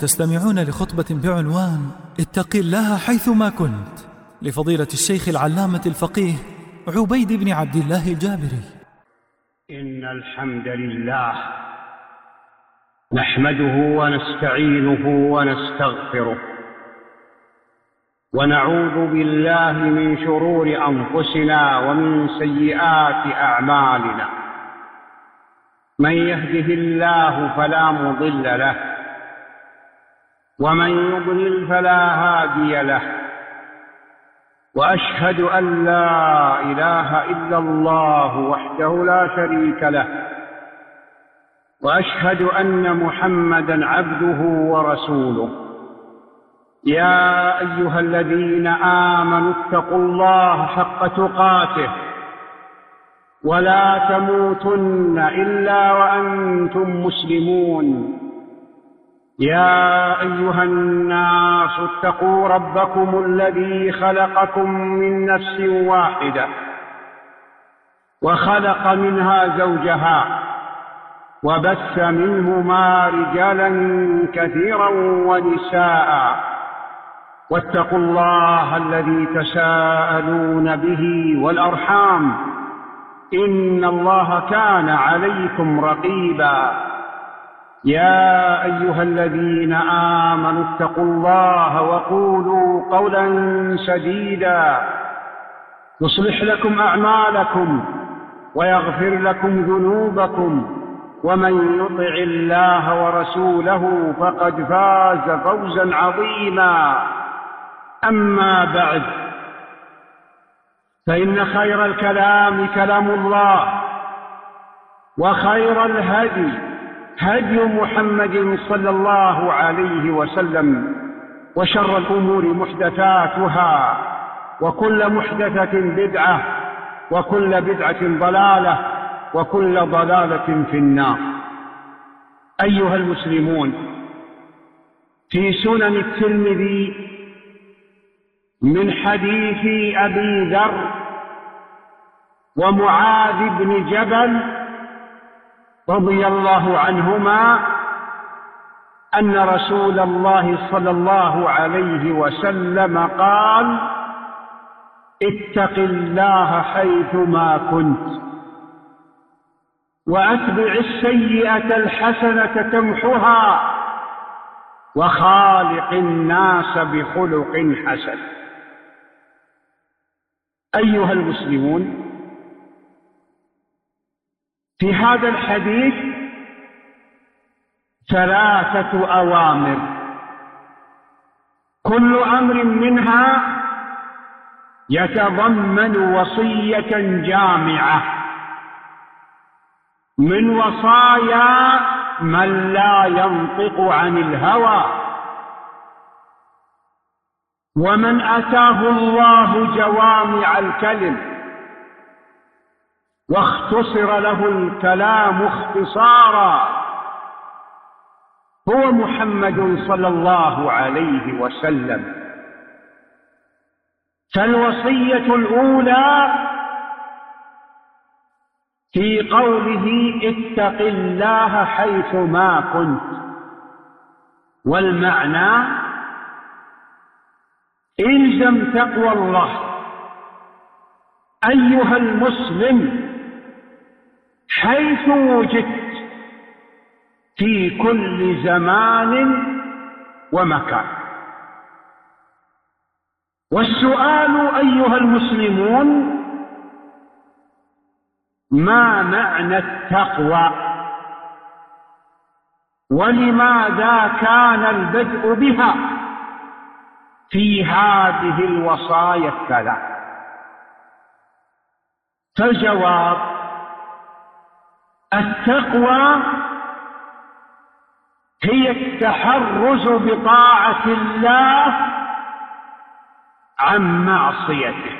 تستمعون لخطبة بعنوان اتق الله حيثما كنت لفضيلة الشيخ العلامة الفقيه عبيد بن عبد الله الجابري. إن الحمد لله نحمده ونستعينه ونستغفره ونعوذ بالله من شرور أنفسنا ومن سيئات أعمالنا. من يهده الله فلا مضل له ومن يضلل فلا هادي له، وأشهد أن لا إله إلا الله وحده لا شريك له، وأشهد أن محمدًا عبده ورسوله. يا أيها الذين آمنوا اتقوا الله حق تقاته ولا تموتن إلا وأنتم مسلمون. يا أيها الناس اتقوا ربكم الذي خلقكم من نفس واحدة وخلق منها زوجها وبث منهما رجالا كثيرا ونساء، واتقوا الله الذي تساءلون به والأرحام إن الله كان عليكم رقيبا. يا أيها الذين آمنوا اتقوا الله وقولوا قولا سديدا يصلح لكم أعمالكم ويغفر لكم ذنوبكم، ومن يطع الله ورسوله فقد فاز فوزا عظيما. أما بعد، فإن خير الكلام كلام الله، وخير الهدي هدي محمد صلى الله عليه وسلم، وشر الأمور محدثاتها، وكل محدثة بدعة، وكل بدعة ضلالة، وكل ضلالة في النار. أيها المسلمون، في سنن الترمذي من حديث أبي ذر ومعاذ بن جبل رضي الله عنهما أن رسول الله صلى الله عليه وسلم قال: اتق الله حيثما كنت، وأتبع السيئة الحسنة تمحها، وخالق الناس بخلق حسن. أيها المسلمون، في هذا الحديث 3 أوامر، كل أمر منها يتضمن وصية جامعة من وصايا من لا ينطق عن الهوى، ومن أتاه الله جوامع الكلم واختصر له الكلام اختصارا هو محمد صلى الله عليه وسلم. فالوصية الأولى في قوله اتق الله حيثما كنت، والمعنى إلزم تقوى الله أيها المسلم حيث وجدت في كل زمان ومكان. والسؤال أيها المسلمون: ما معنى التقوى؟ ولماذا كان البدء بها في هذه الوصايا 3؟ فالجواب: التقوى هي التحرز بطاعة الله عن معصيته.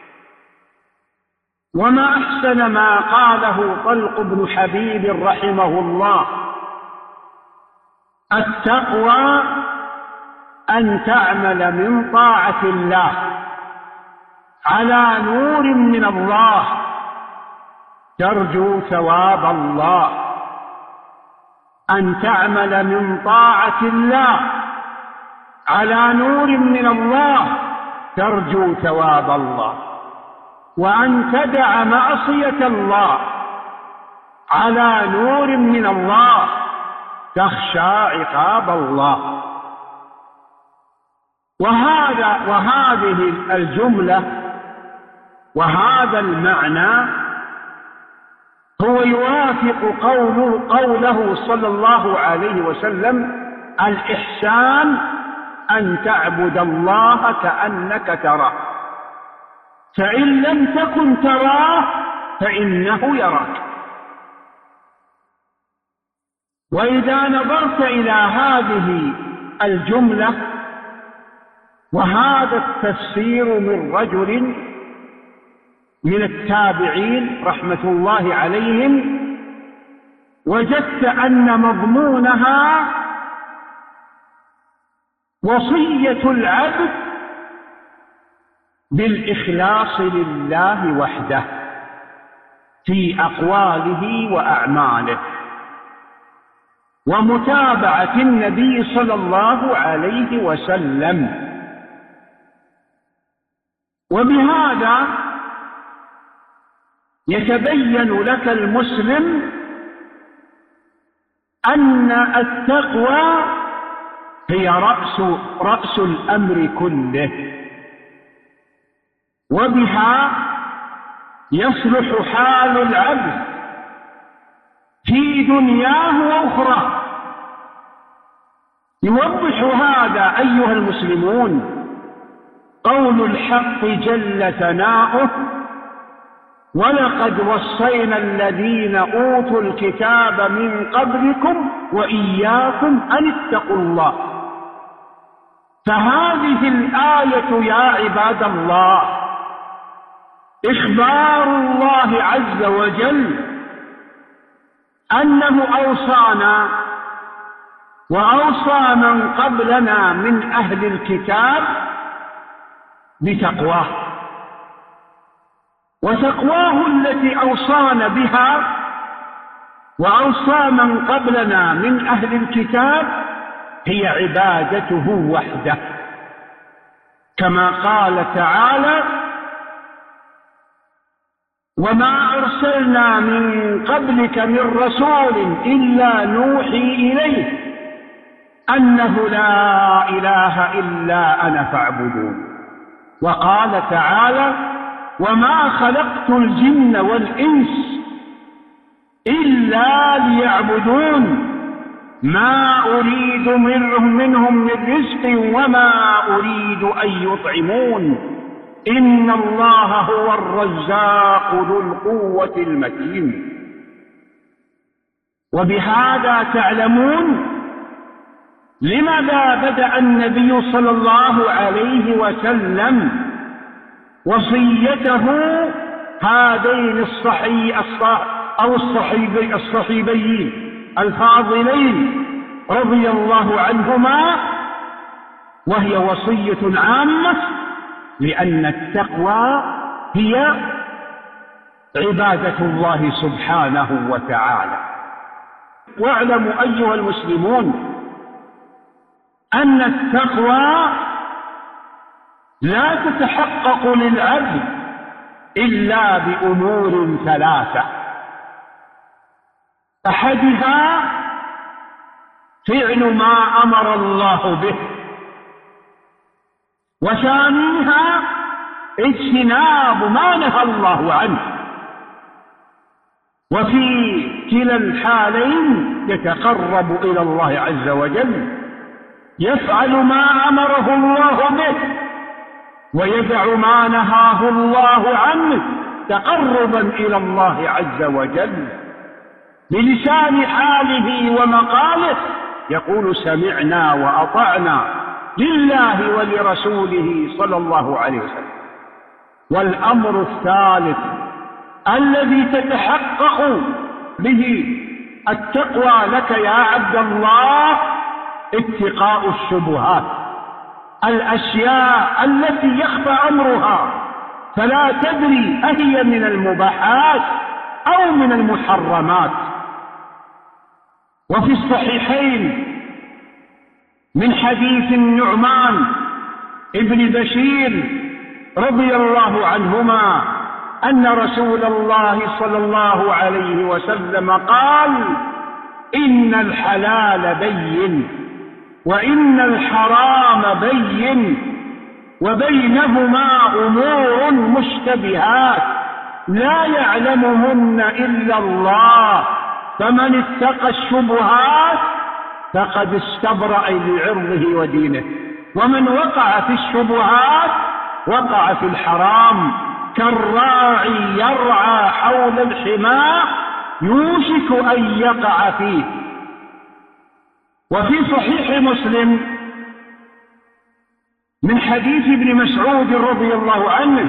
وما أحسن ما قاله طلق بن حبيب رحمه الله: التقوى أن تعمل من طاعة الله على نور من الله ترجو ثواب الله، أن تعمل من طاعة الله على نور من الله ترجو ثواب الله، وأن تدع معصية الله على نور من الله تخشى عقاب الله. وهذه الجملة وهذا المعنى هو يوافق قوله صلى الله عليه وسلم: الإحسان أن تعبد الله كأنك تراه، فإن لم تكن تراه فإنه يراك. وإذا نظرت إلى هذه الجملة وهذا التفسير من رجل من التابعين رحمة الله عليهم، وجدت أن مضمونها وصية العبد بالإخلاص لله وحده في أقواله وأعماله، ومتابعة النبي صلى الله عليه وسلم. وبهذا يتبين لك المسلم أن التقوى هي رأس الأمر كله، وبها يصلح حال العبد في دنياه وأخرى. يوضح هذا أيها المسلمون قول الحق جل ثناؤه: ولقد وصينا الذين أوتوا الكتاب من قبلكم وإياكم أن اتقوا الله. فهذه الآية يا عباد الله إخبار الله عز وجل أنه أوصانا وأوصى من قبلنا من أهل الكتاب بتقواه، وتقواه التي أوصانا بها وأوصى من قبلنا من أهل الكتاب هي عبادته وحده، كما قال تعالى: وما أرسلنا من قبلك من رسول إلا نوحي إليه أنه لا إله إلا أنا فاعبدون. وقال تعالى: وما خلقت الجن والإنس إلا ليعبدون ما أريد منهم من رزق وما أريد أن يطعمون إن الله هو الرزاق ذو القوة المتين. وبهذا تعلمون لماذا بدأ النبي صلى الله عليه وسلم وصيته هذين الصحيبيين الفاضلين رضي الله عنهما، وهي وصية عامة، لأن التقوى هي عبادة الله سبحانه وتعالى. واعلموا أيها المسلمون أن التقوى لا تتحقق للعبد إلا بأمور ثلاثة: أحدها فعل ما أمر الله به، وثانيها اجتناب ما نهى الله عنه. وفي كلا الحالين يتقرب إلى الله عز وجل، يفعل ما أمره الله به ويدع ما نهاه الله عنه تقربا إلى الله عز وجل. بلسان حاله ومقاله يقول: سمعنا وأطعنا لله ولرسوله صلى الله عليه وسلم. والأمر الثالث الذي تتحقق به التقوى لك يا عبد الله اتقاء الشبهات، الأشياء التي يخفى أمرها فلا تدري أهي من المباحات أو من المحرمات. وفي الصحيحين من حديث النعمان ابن بشير رضي الله عنهما أن رسول الله صلى الله عليه وسلم قال: إن الحلال بين وإن الحرام بين وبينهما أمور مشتبهات لا يعلمهن إلا الله، فمن اتقى الشبهات فقد استبرأ لعرضه ودينه، ومن وقع في الشبهات وقع في الحرام، كالراعي يرعى حول الحمى يوشك أن يقع فيه. وفي صحيح مسلم من حديث ابن مسعود رضي الله عنه: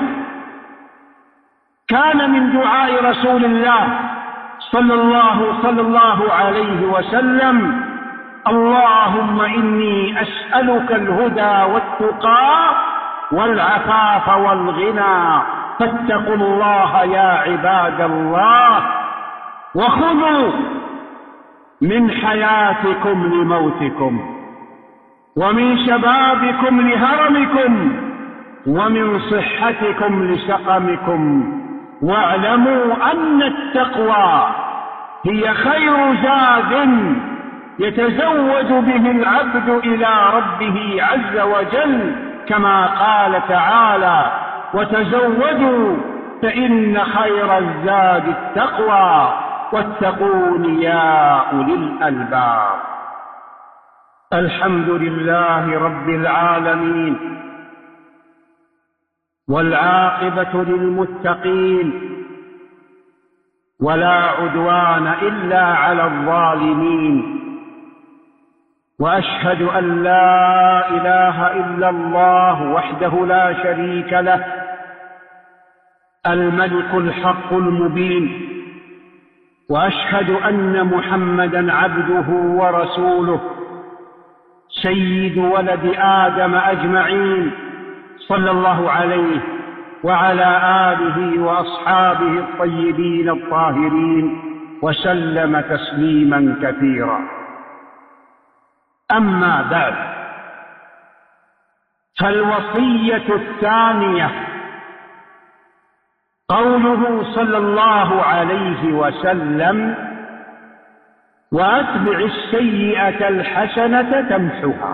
كان من دعاء رسول الله صلى الله عليه وسلم: اللهم إني أسألك الهدى والتقى والعفاف والغنى، فاتقوا الله يا عباد الله، وخذوا من حياتكم لموتكم، ومن شبابكم لهرمكم، ومن صحتكم لسقمكم، واعلموا أن التقوى هي خير زاد يتزود به العبد إلى ربه عز وجل، كما قال تعالى: وتزودوا فإن خير الزاد التقوى واتقون يا أولي الألباب. الحمد لله رب العالمين، والعاقبة للمتقين، ولا عدوان إلا على الظالمين، وأشهد أن لا إله إلا الله وحده لا شريك له، الملك الحق المبين، وأشهد أن محمدًا عبده ورسوله، سيد ولد آدم أجمعين، صلى الله عليه وعلى آله وأصحابه الطيبين الطاهرين، وسلم تسليمًا كثيرا. أما بعد، فالوصية الثانية قوله صلى الله عليه وسلم: وأتبع السيئة الحسنة تمحها.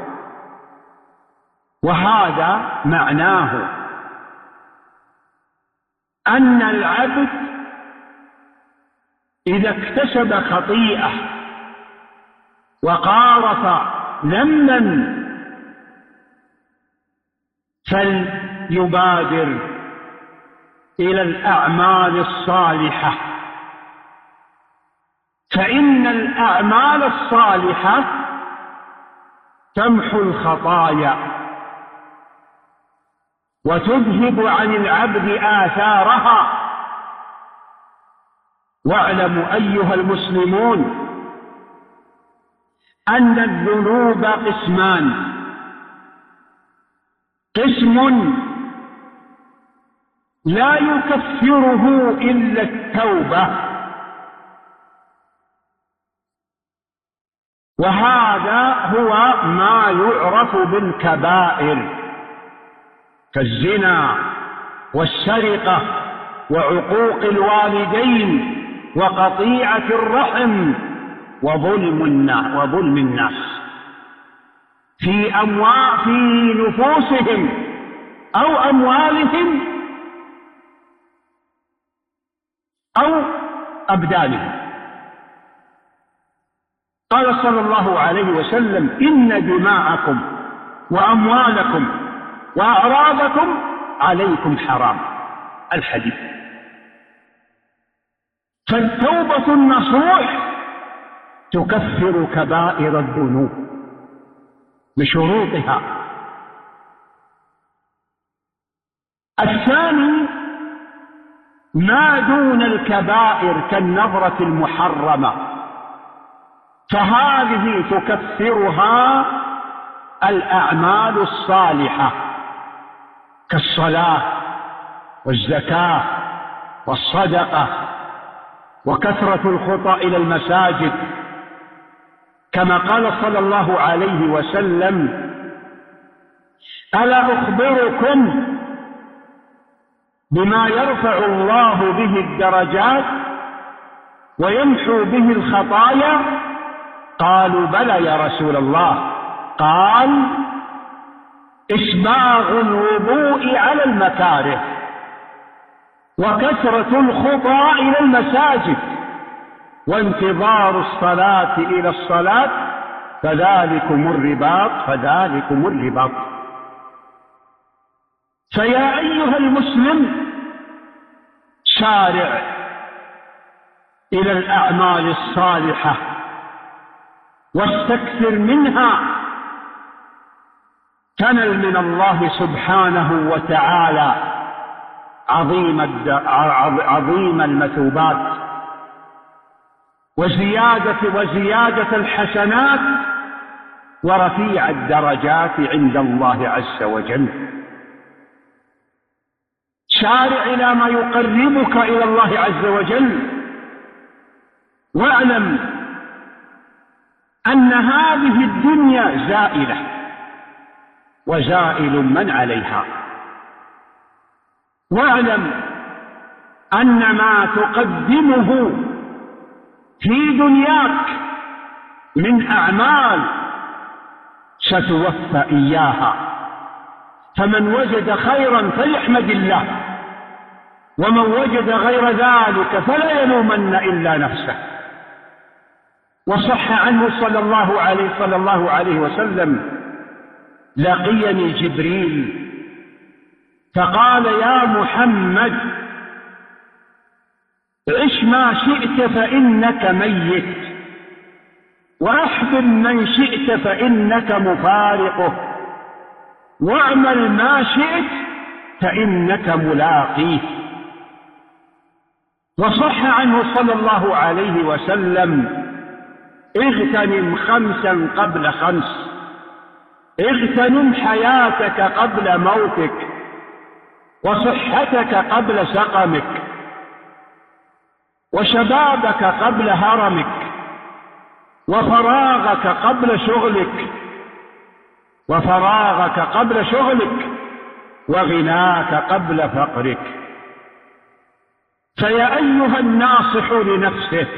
وهذا معناه أن العبد إذا اكتسب خطيئة وقارف ذنبا فليبادر إلى الأعمال الصالحة، فإن الأعمال الصالحة تمحو الخطايا وتذهب عن العبد آثارها. واعلموا أيها المسلمون أن الذنوب قسمان: قسم لا يكفره إلا التوبة، وهذا هو ما يعرف بالكبائر، كالزنا والسرقة وعقوق الوالدين وقطيعة الرحم وظلم الناس في نفوسهم أو أموالهم أو أبدانهم. قال صلى الله عليه وسلم: إن دماءكم وأموالكم وأعراضكم عليكم حرام. الحديث. فالتوبة النصوح تكفر كبائر الذنوب بشروطها. الثاني ما دون الكبائر كالنظرة المحرمة، فهذه تكفرها الأعمال الصالحة كالصلاة والزكاة والصدقة وكثرة الخطى إلى المساجد كما قال صلى الله عليه وسلم: ألا أخبركم بما يرفع الله به الدرجات ويمحو به الخطايا؟ قالوا: بلى يا رسول الله. قال: إسباغ الوضوء على المكاره، وكثرة الخطى إلى المساجد، وانتظار الصلاة إلى الصلاة، فذلكم الرباط. فيا أيها المسلم، سارع إلى الأعمال الصالحة واستكثر منها، تنل من الله سبحانه وتعالى عظيم المثوبات وزيادة الحسنات ورفيع الدرجات عند الله عز وجل. سارع إلى ما يقربك إلى الله عز وجل، واعلم أن هذه الدنيا زائلة وزائل من عليها، واعلم أن ما تقدمه في دنياك من أعمال ستوفى إياها، فمن وجد خيرا فليحمد الله، ومن وجد غير ذلك فلا يلومن إلا نفسه. وصح عنه صلى الله عليه وسلم: لقيني جبريل فقال: يا محمد، عش ما شئت فإنك ميت، وأحبب من شئت فإنك مفارقه، واعمل ما شئت فإنك ملاقيه. وصح عنه صلى الله عليه وسلم: اغتنم 5 قبل 5، اغتنم حياتك قبل موتك، وصحتك قبل سقمك، وشبابك قبل هرمك، وفراغك قبل شغلك، وغناك قبل فقرك. فيا أيها الناصح لنفسه،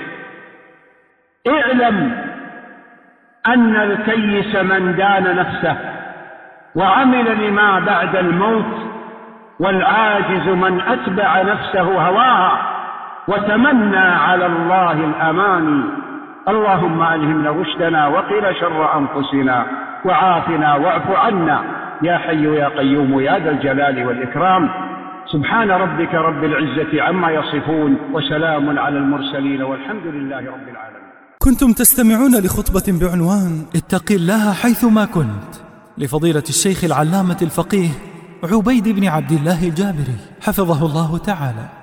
اعلم أن الكيس من دان نفسه وعمل لما بعد الموت، والعاجز من أتبع نفسه هواها وتمنى على الله الأماني. اللهم ألهمنا رشدنا وقنا شر أنفسنا وعافنا واعف عنا يا حي يا قيوم يا ذا الجلال والإكرام. سبحان ربك رب العزة عما يصفون، وسلام على المرسلين، والحمد لله رب العالمين. كنتم تستمعون لخطبة بعنوان اتق الله حيثما كنت لفضيلة الشيخ العلامة الفقيه عبيد بن عبد الله الجابري حفظه الله تعالى.